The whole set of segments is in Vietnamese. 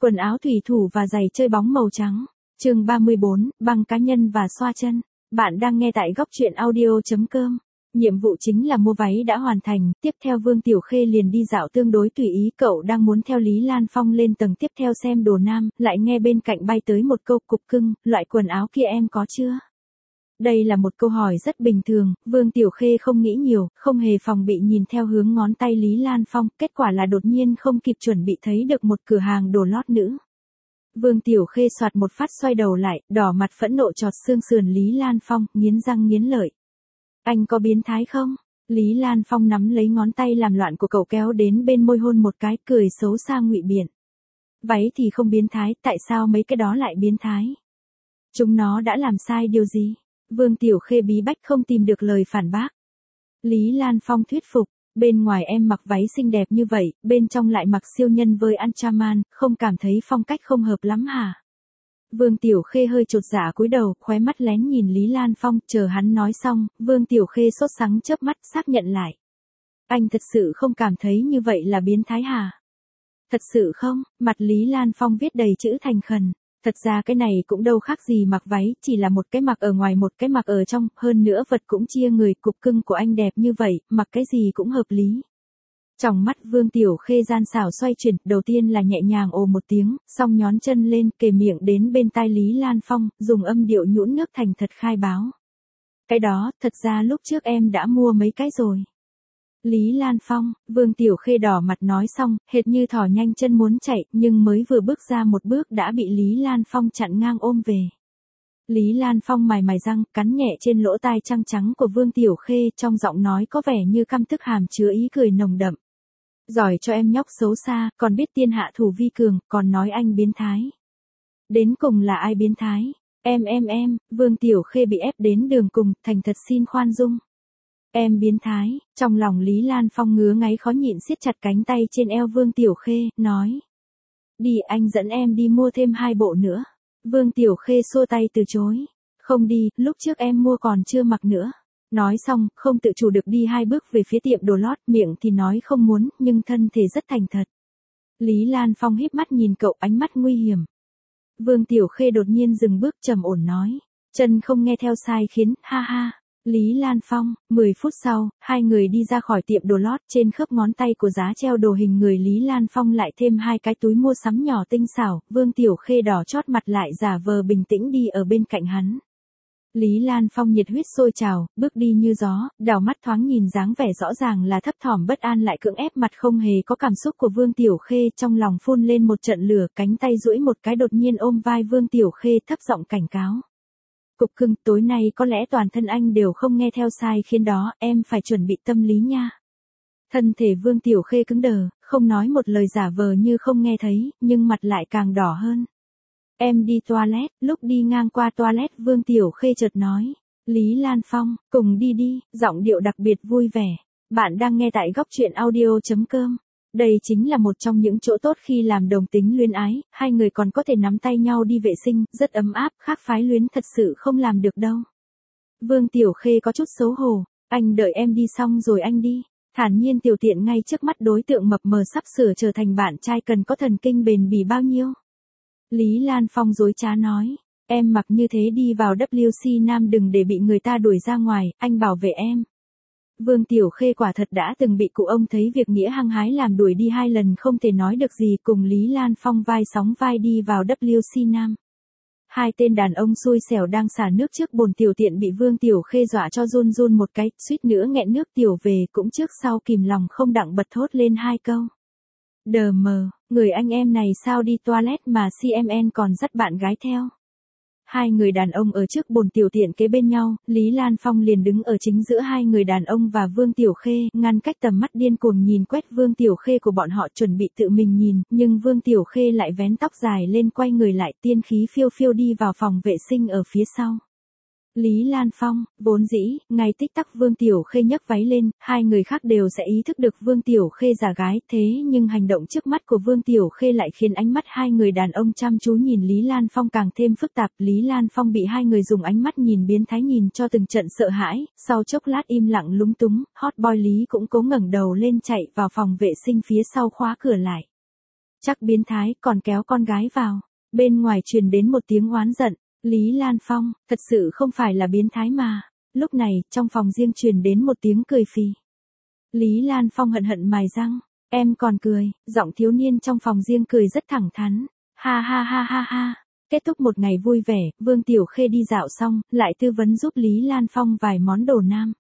Quần áo thủy thủ và giày chơi bóng màu trắng. Chương 34, băng cá nhân và xoa chân. Bạn đang nghe tại góc truyện audio.com. Nhiệm vụ chính là mua váy đã hoàn thành, tiếp theo Vương Tiểu Khê liền đi dạo tương đối tùy ý, cậu đang muốn theo Lý Lan Phong lên tầng tiếp theo xem đồ nam, lại nghe bên cạnh bay tới một câu cục cưng, loại quần áo kia em có chưa? Đây là một câu hỏi rất bình thường, Vương Tiểu Khê không nghĩ nhiều, không hề phòng bị nhìn theo hướng ngón tay Lý Lan Phong, kết quả là đột nhiên không kịp chuẩn bị thấy được một cửa hàng đồ lót nữ. Vương Tiểu Khê soạt một phát xoay đầu lại, đỏ mặt phẫn nộ chọt xương sườn Lý Lan Phong, nghiến răng nghiến lợi. Anh có biến thái không? Lý Lan Phong nắm lấy ngón tay làm loạn của cậu kéo đến bên môi hôn một cái, cười xấu xa ngụy biện. Váy thì không biến thái, tại sao mấy cái đó lại biến thái? Chúng nó đã làm sai điều gì? Vương Tiểu Khê bí bách không tìm được lời phản bác. Lý Lan Phong thuyết phục, bên ngoài em mặc váy xinh đẹp như vậy, bên trong lại mặc siêu nhân với Ultraman, không cảm thấy phong cách không hợp lắm hả? Vương Tiểu Khê hơi chột dạ cúi đầu, khóe mắt lén nhìn Lý Lan Phong, chờ hắn nói xong, Vương Tiểu Khê sốt sắng chớp mắt xác nhận lại. Anh thật sự không cảm thấy như vậy là biến thái hả? Thật sự không? Mặt Lý Lan Phong viết đầy chữ thành khẩn. Thật ra cái này cũng đâu khác gì mặc váy, chỉ là một cái mặc ở ngoài một cái mặc ở trong, hơn nữa vật cũng chia người, cục cưng của anh đẹp như vậy, mặc cái gì cũng hợp lý. Trong mắt Vương Tiểu Khê gian xảo xoay chuyển, đầu tiên là nhẹ nhàng ồ một tiếng, xong nhón chân lên, kề miệng đến bên tai Lý Lan Phong, dùng âm điệu nhũn nước thành thật khai báo. Cái đó, thật ra lúc trước em đã mua mấy cái rồi. Lý Lan Phong, Vương Tiểu Khê đỏ mặt nói xong, hệt như thỏ nhanh chân muốn chạy, nhưng mới vừa bước ra một bước đã bị Lý Lan Phong chặn ngang ôm về. Lý Lan Phong mài răng, cắn nhẹ trên lỗ tai trắng trắng của Vương Tiểu Khê, trong giọng nói có vẻ như căm tức hàm chứa ý cười nồng đậm. Giỏi cho em nhóc xấu xa, còn biết tiên hạ thủ vi cường, còn nói anh biến thái. Đến cùng là ai biến thái? Em, Vương Tiểu Khê bị ép đến đường cùng, thành thật xin khoan dung. Em biến thái, trong lòng Lý Lan Phong ngứa ngáy khó nhịn siết chặt cánh tay trên eo Vương Tiểu Khê, nói. Đi, anh dẫn em đi mua thêm 2 bộ nữa. Vương Tiểu Khê xua tay từ chối. Không đi, lúc trước em mua còn chưa mặc nữa. Nói xong, không tự chủ được đi 2 bước về phía tiệm đồ lót, miệng thì nói không muốn, nhưng thân thể rất thành thật. Lý Lan Phong híp mắt nhìn cậu, ánh mắt nguy hiểm. Vương Tiểu Khê đột nhiên dừng bước trầm ổn nói. Chân không nghe theo sai khiến, ha ha. Lý Lan Phong, 10 phút sau, hai người đi ra khỏi tiệm đồ lót, trên khớp ngón tay của giá treo đồ hình người Lý Lan Phong lại thêm 2 cái túi mua sắm nhỏ tinh xảo, Vương Tiểu Khê đỏ chót mặt lại giả vờ bình tĩnh đi ở bên cạnh hắn. Lý Lan Phong nhiệt huyết sôi trào, bước đi như gió, đảo mắt thoáng nhìn dáng vẻ rõ ràng là thấp thỏm bất an lại cưỡng ép mặt không hề có cảm xúc của Vương Tiểu Khê, trong lòng phun lên một trận lửa, cánh tay duỗi một cái đột nhiên ôm vai Vương Tiểu Khê thấp giọng cảnh cáo. Cục cưng, tối nay có lẽ toàn thân anh đều không nghe theo sai khiến đó, em phải chuẩn bị tâm lý nha. Thân thể Vương Tiểu Khê cứng đờ, không nói một lời giả vờ như không nghe thấy, nhưng mặt lại càng đỏ hơn. Em đi toilet, lúc đi ngang qua toilet Vương Tiểu Khê chợt nói. Lý Lan Phong, cùng đi đi, giọng điệu đặc biệt vui vẻ. Bạn đang nghe tại góc truyện audio.com. Đây chính là một trong những chỗ tốt khi làm đồng tính luyến ái, hai người còn có thể nắm tay nhau đi vệ sinh, rất ấm áp, khác phái luyến thật sự không làm được đâu. Vương Tiểu Khê có chút xấu hổ, anh đợi em đi xong rồi anh đi. Thản nhiên tiểu tiện ngay trước mắt đối tượng mập mờ sắp sửa trở thành bạn trai cần có thần kinh bền bỉ bao nhiêu. Lý Lan Phong dối trá nói, em mặc như thế đi vào WC Nam đừng để bị người ta đuổi ra ngoài, anh bảo vệ em. Vương Tiểu Khê quả thật đã từng bị cụ ông thấy việc nghĩa hăng hái làm đuổi đi 2 lần không thể nói được gì, cùng Lý Lan Phong vai sóng vai đi vào WC Nam. 2 tên đàn ông xui xẻo đang xả nước trước bồn tiểu tiện bị Vương Tiểu Khê dọa cho run một cái, suýt nữa nghẹn nước tiểu về, cũng trước sau kìm lòng không đặng bật thốt lên 2 câu. Đờ mờ, người anh em này sao đi toilet mà CMN còn dắt bạn gái theo. 2 người đàn ông ở trước bồn tiểu tiện kế bên nhau, Lý Lan Phong liền đứng ở chính giữa 2 người đàn ông và Vương Tiểu Khê, ngăn cách tầm mắt điên cuồng nhìn quét Vương Tiểu Khê của bọn họ chuẩn bị tự mình nhìn, nhưng Vương Tiểu Khê lại vén tóc dài lên quay người lại tiên khí phiêu phiêu đi vào phòng vệ sinh ở phía sau. Lý Lan Phong, vốn dĩ, ngay tích tắc Vương Tiểu Khê nhấc váy lên, 2 người khác đều sẽ ý thức được Vương Tiểu Khê giả gái, thế nhưng hành động trước mắt của Vương Tiểu Khê lại khiến ánh mắt 2 người đàn ông chăm chú nhìn Lý Lan Phong càng thêm phức tạp. Lý Lan Phong bị 2 người dùng ánh mắt nhìn biến thái nhìn cho từng trận sợ hãi, sau chốc lát im lặng lúng túng, hot boy Lý cũng cố ngẩng đầu lên chạy vào phòng vệ sinh phía sau khóa cửa lại. Chắc biến thái, còn kéo con gái vào. Bên ngoài truyền đến một tiếng oán giận. Lý Lan Phong, thật sự không phải là biến thái mà. Lúc này, trong phòng riêng truyền đến một tiếng cười phì. Lý Lan Phong hận hận mài răng. Em còn cười, giọng thiếu niên trong phòng riêng cười rất thẳng thắn. Ha ha ha ha ha. Kết thúc một ngày vui vẻ, Vương Tiểu Khê đi dạo xong, lại tư vấn giúp Lý Lan Phong vài món đồ nam.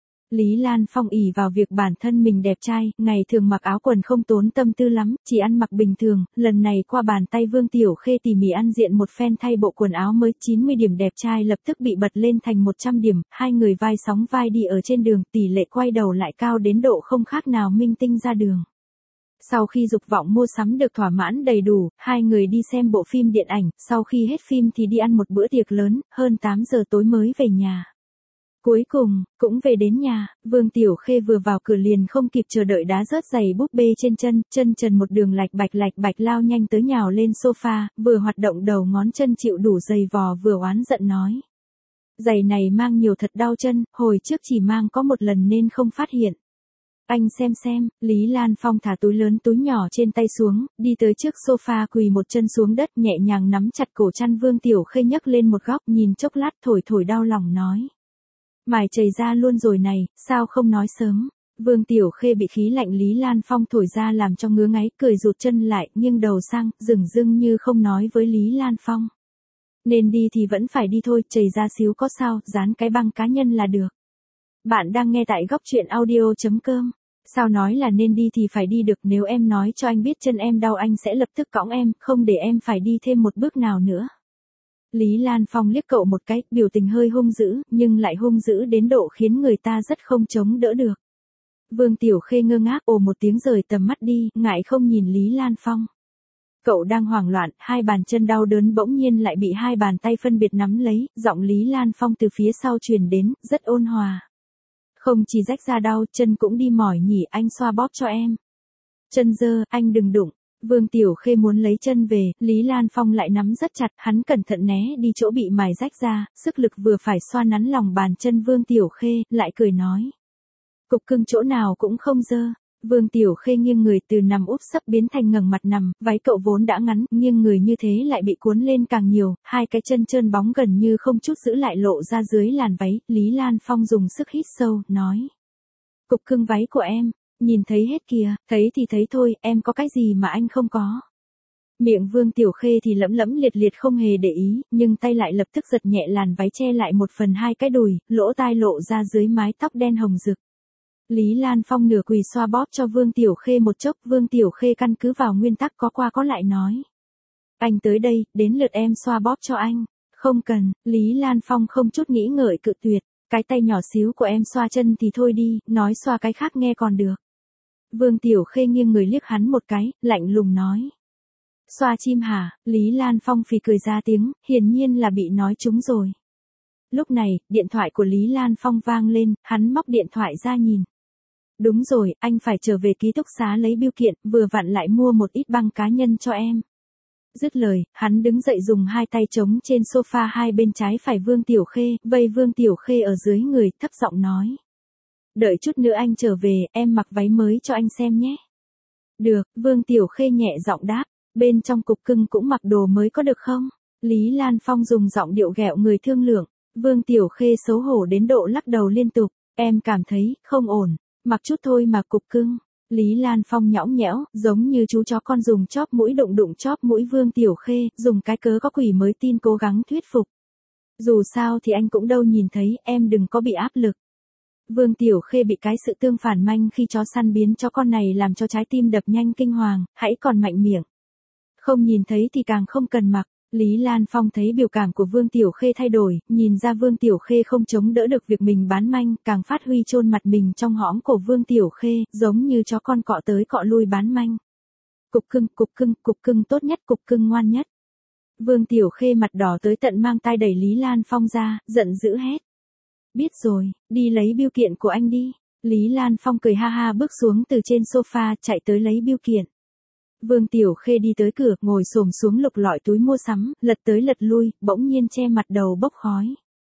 Lý Lan Phong ỷ vào việc bản thân mình đẹp trai, ngày thường mặc áo quần không tốn tâm tư lắm, chỉ ăn mặc bình thường, lần này qua bàn tay Vương Tiểu Khê tỉ mỉ ăn diện một phen thay bộ quần áo mới 90 điểm đẹp trai lập tức bị bật lên thành 100 điểm, hai người vai sóng vai đi ở trên đường, tỷ lệ quay đầu lại cao đến độ không khác nào minh tinh ra đường. Sau khi dục vọng mua sắm được thỏa mãn đầy đủ, hai người đi xem bộ phim điện ảnh, sau khi hết phim thì đi ăn một bữa tiệc lớn, hơn 8 giờ tối mới về nhà. Cuối cùng, cũng về đến nhà, Vương Tiểu Khê vừa vào cửa liền không kịp chờ đợi đá rớt giày búp bê trên chân, chân trần một đường lạch bạch lao nhanh tới nhào lên sofa, vừa hoạt động đầu ngón chân chịu đủ giày vò vừa oán giận nói. Giày này mang nhiều thật đau chân, hồi trước chỉ mang có một lần nên không phát hiện. Anh xem, Lý Lan Phong thả túi lớn túi nhỏ trên tay xuống, đi tới trước sofa quỳ một chân xuống đất nhẹ nhàng nắm chặt cổ chăn Vương Tiểu Khê nhấc lên một góc nhìn chốc lát thổi đau lòng nói. Mải chảy ra luôn rồi này, sao không nói sớm. Vương Tiểu Khê bị khí lạnh Lý Lan Phong thổi ra làm cho ngứa ngáy cười rụt chân lại nghiêng đầu sang, dửng như không nói với Lý Lan Phong. Nên đi thì vẫn phải đi thôi, chảy ra xíu có sao, dán cái băng cá nhân là được. Bạn đang nghe tại góc truyện audio.com. Sao nói là nên đi thì phải đi được, nếu em nói cho anh biết chân em đau anh sẽ lập tức cõng em, không để em phải đi thêm một bước nào nữa. Lý Lan Phong liếc cậu một cái, biểu tình hơi hung dữ, nhưng lại hung dữ đến độ khiến người ta rất không chống đỡ được. Vương Tiểu Khê ngơ ngác ồ một tiếng rời tầm mắt đi, ngại không nhìn Lý Lan Phong. Cậu đang hoảng loạn, hai bàn chân đau đớn bỗng nhiên lại bị hai bàn tay phân biệt nắm lấy, giọng Lý Lan Phong từ phía sau truyền đến, rất ôn hòa. Không chỉ rách ra đau, chân cũng đi mỏi nhỉ, anh xoa bóp cho em. Chân dơ, anh đừng đụng. Vương Tiểu Khê muốn lấy chân về, Lý Lan Phong lại nắm rất chặt, hắn cẩn thận né đi chỗ bị mài rách ra, sức lực vừa phải xoa nắn lòng bàn chân Vương Tiểu Khê, lại cười nói. Cục cưng chỗ nào cũng không dơ. Vương Tiểu Khê nghiêng người từ nằm úp sấp biến thành ngẩng mặt nằm, váy cậu vốn đã ngắn, nghiêng người như thế lại bị cuốn lên càng nhiều, hai cái chân trơn bóng gần như không chút giữ lại lộ ra dưới làn váy, Lý Lan Phong dùng sức hít sâu, nói. Cục cưng váy của em, nhìn thấy hết kìa, thấy thì thấy thôi, em có cái gì mà anh không có. Miệng Vương Tiểu Khê thì lẫm liệt không hề để ý, nhưng tay lại lập tức giật nhẹ làn váy che lại 1/2 cái đùi, lỗ tai lộ ra dưới mái tóc đen hồng rực. Lý Lan Phong nửa quỳ xoa bóp cho Vương Tiểu Khê một chốc, Vương Tiểu Khê căn cứ vào nguyên tắc có qua có lại nói. Anh tới đây, đến lượt em xoa bóp cho anh. Không cần, Lý Lan Phong không chút nghĩ ngợi cự tuyệt, cái tay nhỏ xíu của em xoa chân thì thôi đi, nói xoa cái khác nghe còn được. Vương Tiểu Khê nghiêng người liếc hắn một cái, lạnh lùng nói. Xoa chim hả? Lý Lan Phong phì cười ra tiếng, hiển nhiên là bị nói trúng rồi. Lúc này, điện thoại của Lý Lan Phong vang lên, hắn móc điện thoại ra nhìn. Đúng rồi, anh phải trở về ký túc xá lấy bưu kiện, vừa vặn lại mua một ít băng cá nhân cho em. Dứt lời, hắn đứng dậy dùng hai tay chống trên sofa hai bên trái phải Vương Tiểu Khê, vây Vương Tiểu Khê ở dưới người, thấp giọng nói. Đợi chút nữa anh trở về, em mặc váy mới cho anh xem nhé. Được, Vương Tiểu Khê nhẹ giọng đáp, bên trong cục cưng cũng mặc đồ mới có được không? Lý Lan Phong dùng giọng điệu ghẹo người thương lượng, Vương Tiểu Khê xấu hổ đến độ lắc đầu liên tục, em cảm thấy, không ổn, mặc chút thôi mà cục cưng. Lý Lan Phong nhõng nhẽo, giống như chú chó con dùng chóp mũi đụng chóp mũi Vương Tiểu Khê, dùng cái cớ có quỷ mới tin cố gắng thuyết phục. Dù sao thì anh cũng đâu nhìn thấy, em đừng có bị áp lực. Vương Tiểu Khê bị cái sự tương phản manh khi chó săn biến chó con này làm cho trái tim đập nhanh kinh hoàng, hãy còn mạnh miệng. Không nhìn thấy thì càng không cần mặc. Lý Lan Phong thấy biểu cảm của Vương Tiểu Khê thay đổi, nhìn ra Vương Tiểu Khê không chống đỡ được việc mình bán manh, càng phát huy chôn mặt mình trong hõm cổ Vương Tiểu Khê, giống như chó con cọ tới cọ lui bán manh. Cục cưng tốt nhất, cục cưng ngoan nhất. Vương Tiểu Khê mặt đỏ tới tận mang tai đẩy Lý Lan Phong ra, giận dữ hét. Biết rồi, đi lấy bưu kiện của anh đi. Lý Lan Phong cười ha ha bước xuống từ trên sofa chạy tới lấy bưu kiện. Vương Tiểu Khê đi tới cửa, ngồi xổm xuống lục lọi túi mua sắm, lật tới lật lui, bỗng nhiên che mặt đầu bốc khói.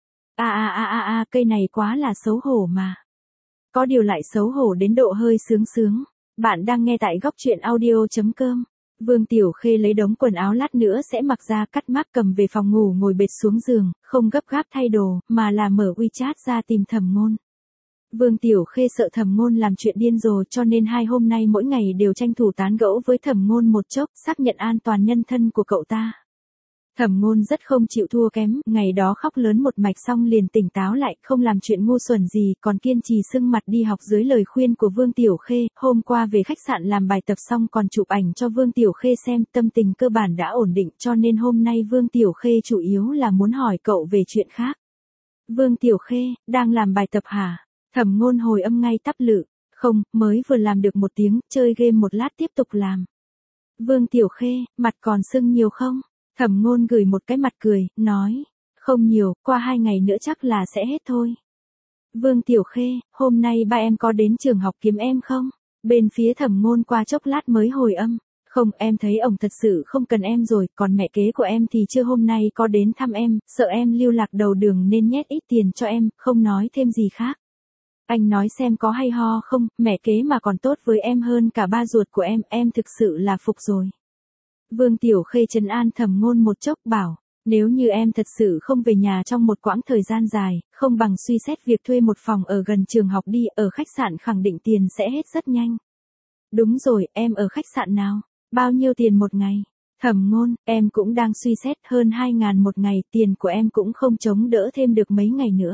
Cây này quá là xấu hổ mà. Có điều lại xấu hổ đến độ hơi sướng. Bạn đang nghe tại góc truyện audio.com. Vương Tiểu Khê lấy đống quần áo lát nữa sẽ mặc ra, cắt mác cầm về phòng ngủ ngồi bệt xuống giường, không gấp gáp thay đồ, mà là mở WeChat ra tìm Thẩm Ngôn. Vương Tiểu Khê sợ Thẩm Ngôn làm chuyện điên rồ cho nên hôm nay mỗi ngày đều tranh thủ tán gẫu với Thẩm Ngôn một chốc, xác nhận an toàn nhân thân của cậu ta. Thẩm Ngôn rất không chịu thua kém, ngày đó khóc lớn một mạch xong liền tỉnh táo lại, không làm chuyện ngu xuẩn gì, còn kiên trì sưng mặt đi học dưới lời khuyên của Vương Tiểu Khê. Hôm qua về khách sạn làm bài tập xong còn chụp ảnh cho Vương Tiểu Khê xem, tâm tình cơ bản đã ổn định, cho nên hôm nay Vương Tiểu Khê chủ yếu là muốn hỏi cậu về chuyện khác. Vương Tiểu Khê, đang làm bài tập hả? Thẩm Ngôn hồi âm ngay tắp lự, không, mới vừa làm được một tiếng, chơi game một lát tiếp tục làm. Vương Tiểu Khê, mặt còn sưng nhiều không? Thẩm Ngôn gửi một cái mặt cười, nói, không nhiều, qua 2 ngày nữa chắc là sẽ hết thôi. Vương Tiểu Khê, hôm nay ba em có đến trường học kiếm em không? Bên phía Thẩm Ngôn qua chốc lát mới hồi âm, không, em thấy ổng thật sự không cần em rồi, còn mẹ kế của em thì chưa hôm nay có đến thăm em, sợ em lưu lạc đầu đường nên nhét ít tiền cho em, không nói thêm gì khác. Anh nói xem có hay ho không, mẹ kế mà còn tốt với em hơn cả ba ruột của em thực sự là phục rồi. Vương Tiểu Khê trấn an Thẩm Ngôn một chốc bảo, nếu như em thật sự không về nhà trong một quãng thời gian dài, không bằng suy xét việc thuê một phòng ở gần trường học đi, ở khách sạn khẳng định tiền sẽ hết rất nhanh. Đúng rồi, em ở khách sạn nào? Bao nhiêu tiền một ngày? Thẩm Ngôn, em cũng đang suy xét, hơn 2.000 một ngày, tiền của em cũng không chống đỡ thêm được mấy ngày nữa.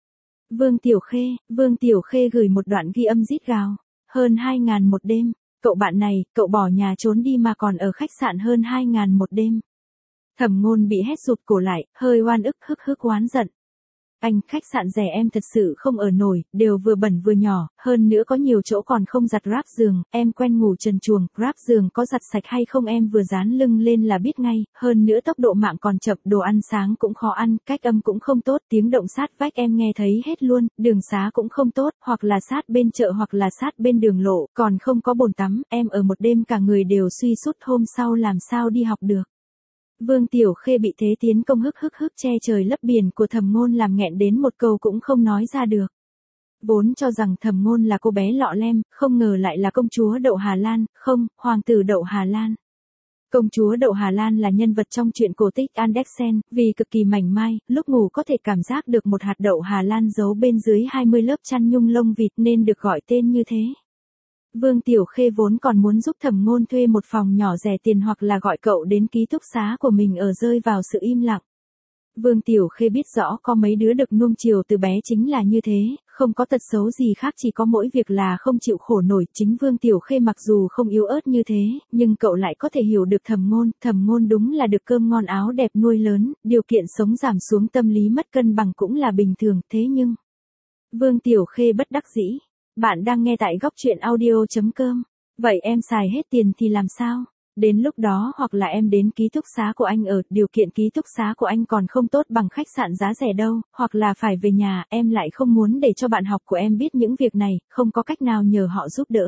Vương Tiểu Khê gửi một đoạn ghi âm rít gào, hơn 2.000 một đêm. Cậu bạn này, cậu bỏ nhà trốn đi mà còn ở khách sạn hơn 2.000 một đêm. Thẩm Ngôn bị hét rụt cổ lại, hơi oan ức hức oán giận. Anh, khách sạn rẻ em thật sự không ở nổi, đều vừa bẩn vừa nhỏ, hơn nữa có nhiều chỗ còn không giặt ráp giường, em quen ngủ trần truồng, ráp giường có giặt sạch hay không em vừa dán lưng lên là biết ngay, hơn nữa tốc độ mạng còn chậm, đồ ăn sáng cũng khó ăn, cách âm cũng không tốt, tiếng động sát vách em nghe thấy hết luôn, đường xá cũng không tốt, hoặc là sát bên chợ hoặc là sát bên đường lộ, còn không có bồn tắm, em ở một đêm cả người đều suy sút, hôm sau làm sao đi học được. Vương Tiểu Khê bị thế tiến công hức che trời lấp biển của Thẩm Ngôn làm nghẹn đến một câu cũng không nói ra được. Vốn cho rằng Thẩm Ngôn là cô bé lọ lem, không ngờ lại là công chúa đậu Hà Lan, không, hoàng tử đậu Hà Lan. Công chúa đậu Hà Lan là nhân vật trong truyện cổ tích Andersen, vì cực kỳ mảnh mai, lúc ngủ có thể cảm giác được một hạt đậu Hà Lan giấu bên dưới 20 lớp chăn nhung lông vịt nên được gọi tên như thế. Vương Tiểu Khê vốn còn muốn giúp Thẩm Ngôn thuê một phòng nhỏ rẻ tiền hoặc là gọi cậu đến ký túc xá của mình ở, rơi vào sự im lặng. Vương Tiểu Khê biết rõ có mấy đứa được nuông chiều từ bé chính là như thế, không có tật xấu gì khác, chỉ có mỗi việc là không chịu khổ nổi. Chính Vương Tiểu Khê mặc dù không yếu ớt như thế, nhưng cậu lại có thể hiểu được Thẩm Ngôn đúng là được cơm ngon áo đẹp nuôi lớn, điều kiện sống giảm xuống, tâm lý mất cân bằng cũng là bình thường, thế nhưng... Vương Tiểu Khê bất đắc dĩ. Bạn đang nghe tại góc truyện audio.com. Vậy em xài hết tiền thì làm sao? Đến lúc đó hoặc là em đến ký túc xá của anh ở, điều kiện ký túc xá của anh còn không tốt bằng khách sạn giá rẻ đâu, hoặc là phải về nhà, em lại không muốn để cho bạn học của em biết những việc này, không có cách nào nhờ họ giúp đỡ.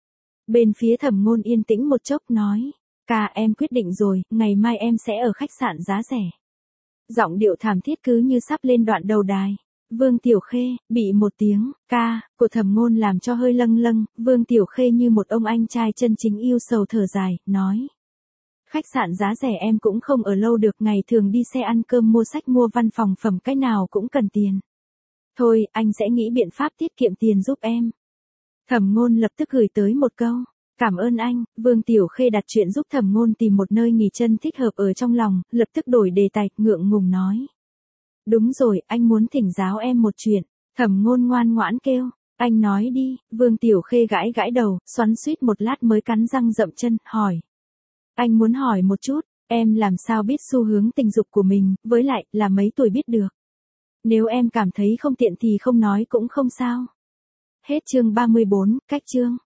Bên phía Thẩm Ngôn yên tĩnh một chốc nói, ca em quyết định rồi, ngày mai em sẽ ở khách sạn giá rẻ. Giọng điệu thảm thiết cứ như sắp lên đoạn đầu đài. Vương Tiểu Khê, bị một tiếng, ca, của Thẩm Ngôn làm cho hơi lâng lâng, Vương Tiểu Khê như một ông anh trai chân chính yêu sầu thở dài, nói. Khách sạn giá rẻ em cũng không ở lâu được, ngày thường đi xe ăn cơm mua sách mua văn phòng phẩm cái nào cũng cần tiền. Thôi, anh sẽ nghĩ biện pháp tiết kiệm tiền giúp em. Thẩm Ngôn lập tức gửi tới một câu. Cảm ơn anh. Vương Tiểu Khê đặt chuyện giúp Thẩm Ngôn tìm một nơi nghỉ chân thích hợp ở trong lòng, lập tức đổi đề tài, ngượng ngùng nói. Đúng rồi, anh muốn thỉnh giáo em một chuyện. Thẩm Ngôn ngoan ngoãn kêu, anh nói đi. Vương Tiểu Khê gãi gãi đầu, xoắn xuýt một lát mới cắn răng dậm chân, hỏi. Anh muốn hỏi một chút, em làm sao biết xu hướng tình dục của mình, với lại, là mấy tuổi biết được. Nếu em cảm thấy không tiện thì không nói cũng không sao. Hết chương 34, cách chương.